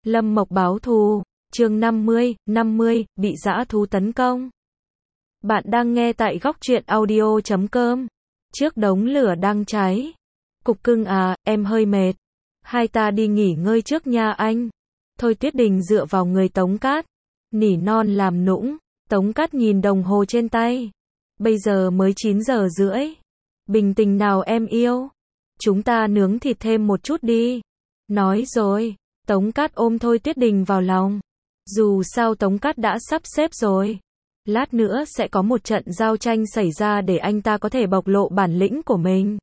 Lâm Mộc báo thù, chương 50, bị dã thú tấn công. Bạn đang nghe tại góc truyện audio.com. Trước đống lửa đang cháy. Cục cưng à, em hơi mệt. Hai ta đi nghỉ ngơi trước nha anh. Thôi Tuyết Đình dựa vào người Tống Cát. Nỉ non làm nũng. Tống Cát nhìn đồng hồ trên tay. Bây giờ mới 9 giờ rưỡi. Bình tĩnh nào em yêu. Chúng ta nướng thịt thêm một chút đi. Nói rồi. Tống Cát ôm Thôi Tuyết Đình vào lòng. Dù sao Tống Cát đã sắp xếp rồi. Lát nữa sẽ có một trận giao tranh xảy ra để anh ta có thể bộc lộ bản lĩnh của mình.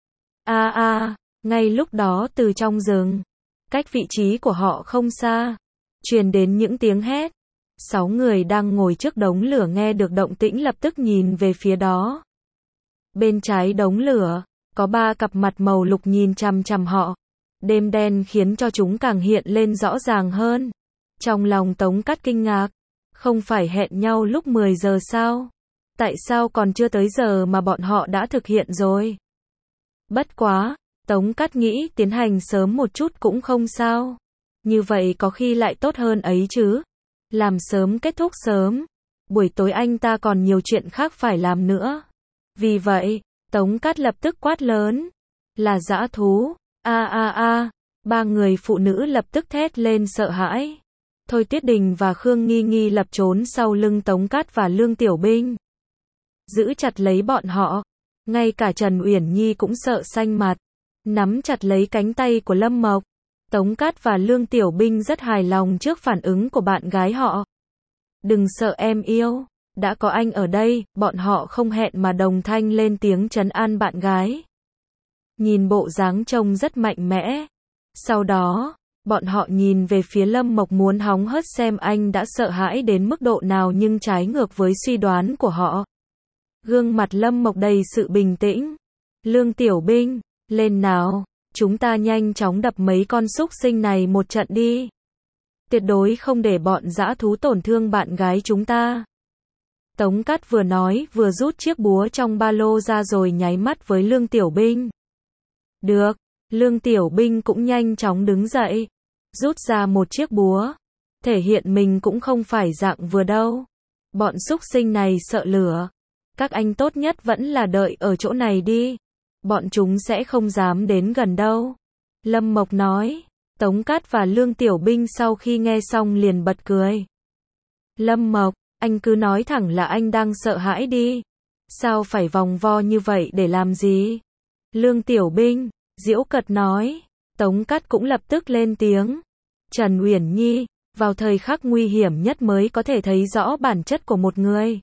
Ngay lúc đó từ trong rừng, cách vị trí của họ không xa, truyền đến những tiếng hét. 6 người đang ngồi trước đống lửa nghe được động tĩnh lập tức nhìn về phía đó. Bên trái đống lửa, có 3 cặp mặt màu lục nhìn chằm chằm họ. Đêm đen khiến cho chúng càng hiện lên rõ ràng hơn. Trong lòng Tống Cát kinh ngạc. Không phải hẹn nhau lúc 10 giờ sao? Tại sao còn chưa tới giờ mà bọn họ đã thực hiện rồi? Bất quá, Tống Cát nghĩ tiến hành sớm một chút cũng không sao. Như vậy có khi lại tốt hơn ấy chứ. Làm sớm kết thúc sớm. Buổi tối anh ta còn nhiều chuyện khác phải làm nữa. Vì vậy, Tống Cát lập tức quát lớn. Là dã thú. Ba người phụ nữ lập tức thét lên sợ hãi. Thôi Tuyết Đình và Khương Nghi Nghi lập trốn sau lưng Tống Cát và Lương Tiểu Binh. Giữ chặt lấy bọn họ. Ngay cả Trần Uyển Nhi cũng sợ xanh mặt. Nắm chặt lấy cánh tay của Lâm Mộc. Tống Cát và Lương Tiểu Binh rất hài lòng trước phản ứng của bạn gái họ. Đừng sợ em yêu. Đã có anh ở đây, bọn họ không hẹn mà đồng thanh lên tiếng trấn an bạn gái. Nhìn bộ dáng trông rất mạnh mẽ. Sau đó, bọn họ nhìn về phía Lâm Mộc muốn hóng hớt xem anh đã sợ hãi đến mức độ nào nhưng trái ngược với suy đoán của họ. Gương mặt Lâm Mộc đầy sự bình tĩnh. Lương Tiểu Binh, lên nào, chúng ta nhanh chóng đập mấy con súc sinh này một trận đi. Tuyệt đối không để bọn dã thú tổn thương bạn gái chúng ta. Tống Cát vừa nói vừa rút chiếc búa trong ba lô ra rồi nháy mắt với Lương Tiểu Binh. Được, Lương Tiểu Binh cũng nhanh chóng đứng dậy, rút ra một chiếc búa, thể hiện mình cũng không phải dạng vừa đâu. Bọn súc sinh này sợ lửa, các anh tốt nhất vẫn là đợi ở chỗ này đi, bọn chúng sẽ không dám đến gần đâu. Lâm Mộc nói. Tống Cát và Lương Tiểu Binh sau khi nghe xong liền bật cười. Lâm Mộc, anh cứ nói thẳng là anh đang sợ hãi đi. Sao phải vòng vo như vậy để làm gì? Lương Tiểu Binh giễu cợt nói. Tống Cát cũng lập tức lên tiếng. Trần Uyển Nhi, vào thời khắc nguy hiểm nhất mới có thể thấy rõ bản chất của một người.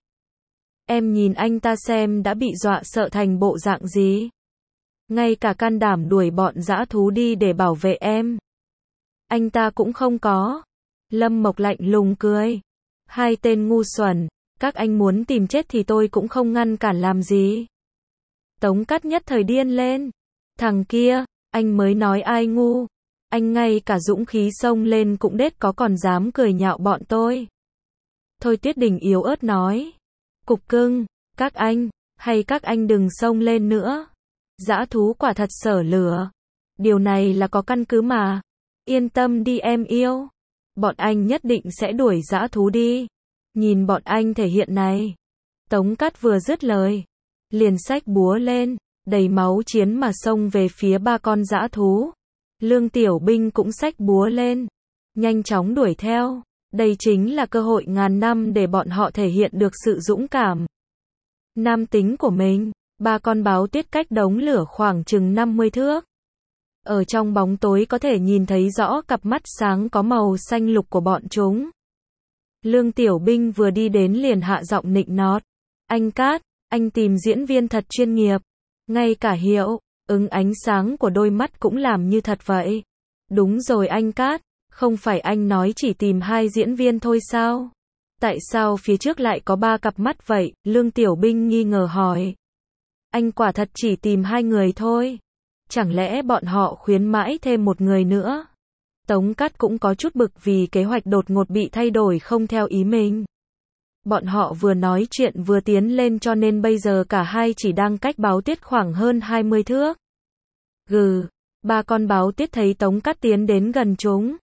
Em nhìn anh ta xem đã bị dọa sợ thành bộ dạng gì. Ngay cả can đảm đuổi bọn dã thú đi để bảo vệ em. Anh ta cũng không có. Lâm Mộc lạnh lùng cười. Hai tên ngu xuẩn, các anh muốn tìm chết thì tôi cũng không ngăn cản làm gì. Tống Cát nhất thời điên lên. Thằng kia, anh mới nói ai ngu. Anh ngay cả dũng khí xông lên cũng đết có còn dám cười nhạo bọn tôi. Thôi Tuyết Đình yếu ớt nói. Cục cưng, các anh, hay các anh đừng xông lên nữa. Dã thú quả thật sở lửa. Điều này là có căn cứ mà. Yên tâm đi em yêu. Bọn anh nhất định sẽ đuổi dã thú đi. Nhìn bọn anh thể hiện này. Tống Cát vừa dứt lời, liền xách búa lên, đầy máu chiến mà xông về phía 3 con dã thú. Lương Tiểu Binh cũng xách búa lên, nhanh chóng đuổi theo. Đây chính là cơ hội ngàn năm để bọn họ thể hiện được sự dũng cảm, nam tính của mình. 3 con báo tuyết cách đống lửa khoảng chừng 50 thước. Ở trong bóng tối có thể nhìn thấy rõ cặp mắt sáng có màu xanh lục của bọn chúng. Lương Tiểu Binh vừa đi đến liền hạ giọng nịnh nọt. Anh Cát, anh tìm diễn viên thật chuyên nghiệp. Ngay cả hiệu ứng ánh sáng của đôi mắt cũng làm như thật vậy. Đúng rồi anh Cát, không phải anh nói chỉ tìm 2 diễn viên thôi sao? Tại sao phía trước lại có 3 cặp mắt vậy? Lương Tiểu Binh nghi ngờ hỏi. Anh quả thật chỉ tìm 2 người thôi. Chẳng lẽ bọn họ khuyến mãi thêm một người nữa? Tống Cát cũng có chút bực vì kế hoạch đột ngột bị thay đổi không theo ý mình. Bọn họ vừa nói chuyện vừa tiến lên cho nên bây giờ cả hai chỉ đang cách báo tuyết khoảng hơn 20 thước. Gừ, 3 con báo tuyết thấy Tống Cát tiến đến gần chúng.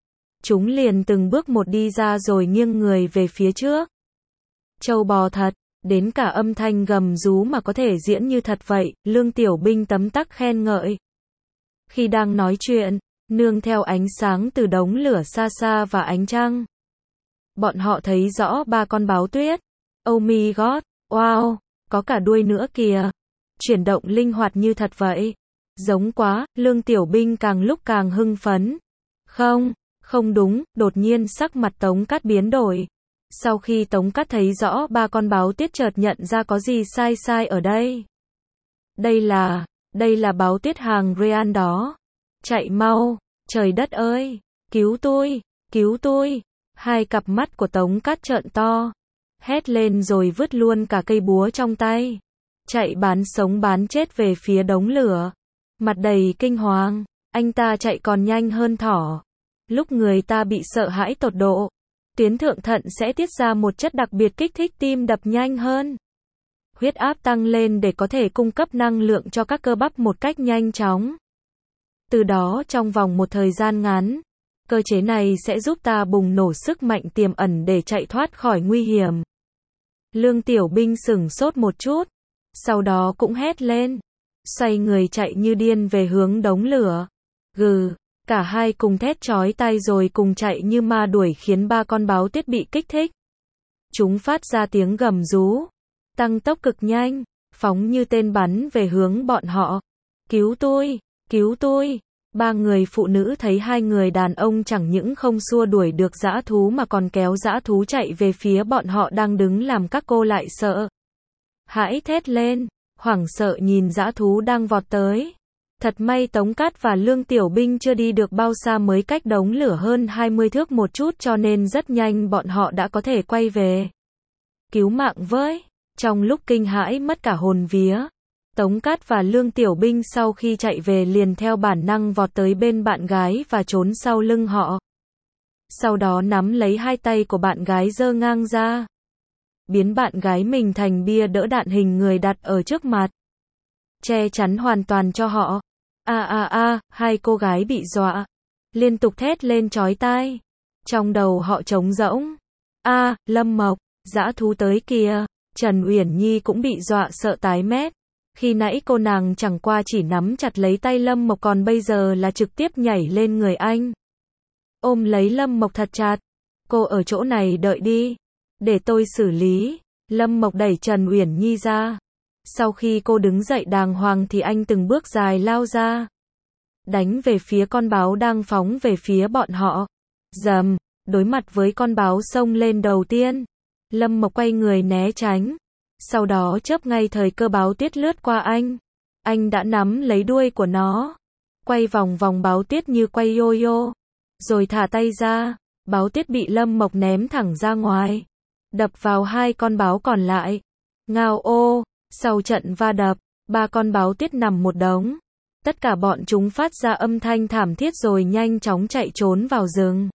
Chúng liền từng bước một đi ra rồi nghiêng người về phía trước. Trâu bò thật, đến cả âm thanh gầm rú mà có thể diễn như thật vậy, Lương Tiểu Binh tấm tắc khen ngợi. Khi đang nói chuyện, nương theo ánh sáng từ đống lửa xa xa và ánh trăng, bọn họ thấy rõ ba con báo tuyết. Oh my god, wow, có cả đuôi nữa kìa. Chuyển động linh hoạt như thật vậy. Giống quá, Lương Tiểu Binh càng lúc càng hưng phấn. Không đúng, đột nhiên sắc mặt Tống Cát biến đổi. Sau khi Tống Cát thấy rõ ba con báo tuyết chợt nhận ra có gì sai ở đây. Đây là báo tuyết hàng Real đó. Chạy mau, trời đất ơi, cứu tôi. Hai cặp mắt của Tống Cát trợn to. Hét lên rồi vứt luôn cả cây búa trong tay. Chạy bán sống bán chết về phía đống lửa. Mặt đầy kinh hoàng, anh ta chạy còn nhanh hơn thỏ. Lúc người ta bị sợ hãi tột độ, tuyến thượng thận sẽ tiết ra một chất đặc biệt kích thích tim đập nhanh hơn. Huyết áp tăng lên để có thể cung cấp năng lượng cho các cơ bắp một cách nhanh chóng. Từ đó trong vòng một thời gian ngắn, cơ chế này sẽ giúp ta bùng nổ sức mạnh tiềm ẩn để chạy thoát khỏi nguy hiểm. Lương Tiểu Binh sửng sốt một chút, sau đó cũng hét lên, xoay người chạy như điên về hướng đống lửa. Gừ, cả hai cùng thét chói tai rồi cùng chạy như ma đuổi khiến ba con báo tuyết bị kích thích. Chúng phát ra tiếng gầm rú, tăng tốc cực nhanh, phóng như tên bắn về hướng bọn họ. Cứu tôi. Ba người phụ nữ thấy hai người đàn ông chẳng những không xua đuổi được dã thú mà còn kéo dã thú chạy về phía bọn họ đang đứng, làm các cô lại sợ hãi thét lên, hoảng sợ nhìn dã thú đang vọt tới. Thật may Tống Cát và Lương Tiểu Binh chưa đi được bao xa mới cách đống lửa hơn 20 thước một chút, cho nên rất nhanh bọn họ đã có thể quay về. Cứu mạng với! Trong lúc kinh hãi mất cả hồn vía, Tống Cát và Lương Tiểu Binh sau khi chạy về liền theo bản năng vọt tới bên bạn gái và trốn sau lưng họ. Sau đó nắm lấy hai tay của bạn gái giơ ngang ra, biến bạn gái mình thành bia đỡ đạn hình người đặt ở trước mặt, che chắn hoàn toàn cho họ. Hai cô gái bị dọa, liên tục thét lên chói tai. Trong đầu họ trống rỗng. Lâm Mộc, dã thú tới kìa. Trần Uyển Nhi cũng bị dọa sợ tái mét. Khi nãy cô nàng chẳng qua chỉ nắm chặt lấy tay Lâm Mộc, còn bây giờ là trực tiếp nhảy lên người anh, ôm lấy Lâm Mộc thật chặt. Cô ở chỗ này đợi đi, để tôi xử lý. Lâm Mộc đẩy Trần Uyển Nhi ra. Sau khi cô đứng dậy đàng hoàng thì anh từng bước dài lao ra, đánh về phía con báo đang phóng về phía bọn họ. Rầm, đối mặt với con báo xông lên đầu tiên, Lâm Mộc quay người né tránh. Sau đó chớp ngay thời cơ báo tuyết lướt qua anh đã nắm lấy đuôi của nó, quay vòng vòng báo tuyết như quay yo-yo, rồi thả tay ra. Báo tuyết bị Lâm Mộc ném thẳng ra ngoài, đập vào hai con báo còn lại. Ngao ô! Sau trận va đập, ba con báo tuyết nằm một đống. Tất cả bọn chúng phát ra âm thanh thảm thiết rồi nhanh chóng chạy trốn vào rừng.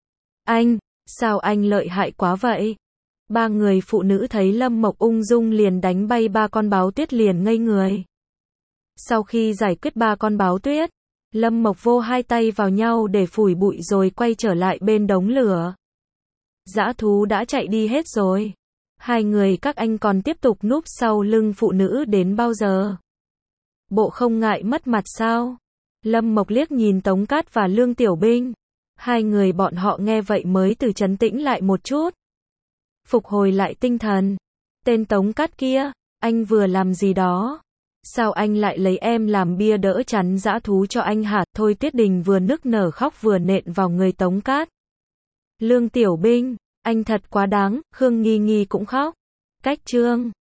Sao anh lợi hại quá vậy? Ba người phụ nữ thấy Lâm Mộc ung dung liền đánh bay ba con báo tuyết liền ngây người. Sau khi giải quyết ba con báo tuyết, Lâm Mộc vô hai tay vào nhau để phủi bụi rồi quay trở lại bên đống lửa. Dã thú đã chạy đi hết rồi. Hai người các anh còn tiếp tục núp sau lưng phụ nữ đến bao giờ? Bộ không ngại mất mặt sao? Lâm Mộc liếc nhìn Tống Cát và Lương Tiểu Binh. Hai người bọn họ nghe vậy mới từ trấn tĩnh lại một chút, phục hồi lại tinh thần. Tên Tống Cát kia, anh vừa làm gì đó? Sao anh lại lấy em làm bia đỡ chắn dã thú cho anh hả? Thôi Tuyết Đình vừa nức nở khóc vừa nện vào người Tống Cát. Lương Tiểu Binh, anh thật quá đáng. Khương Nghi Nghi cũng khóc. Cách chương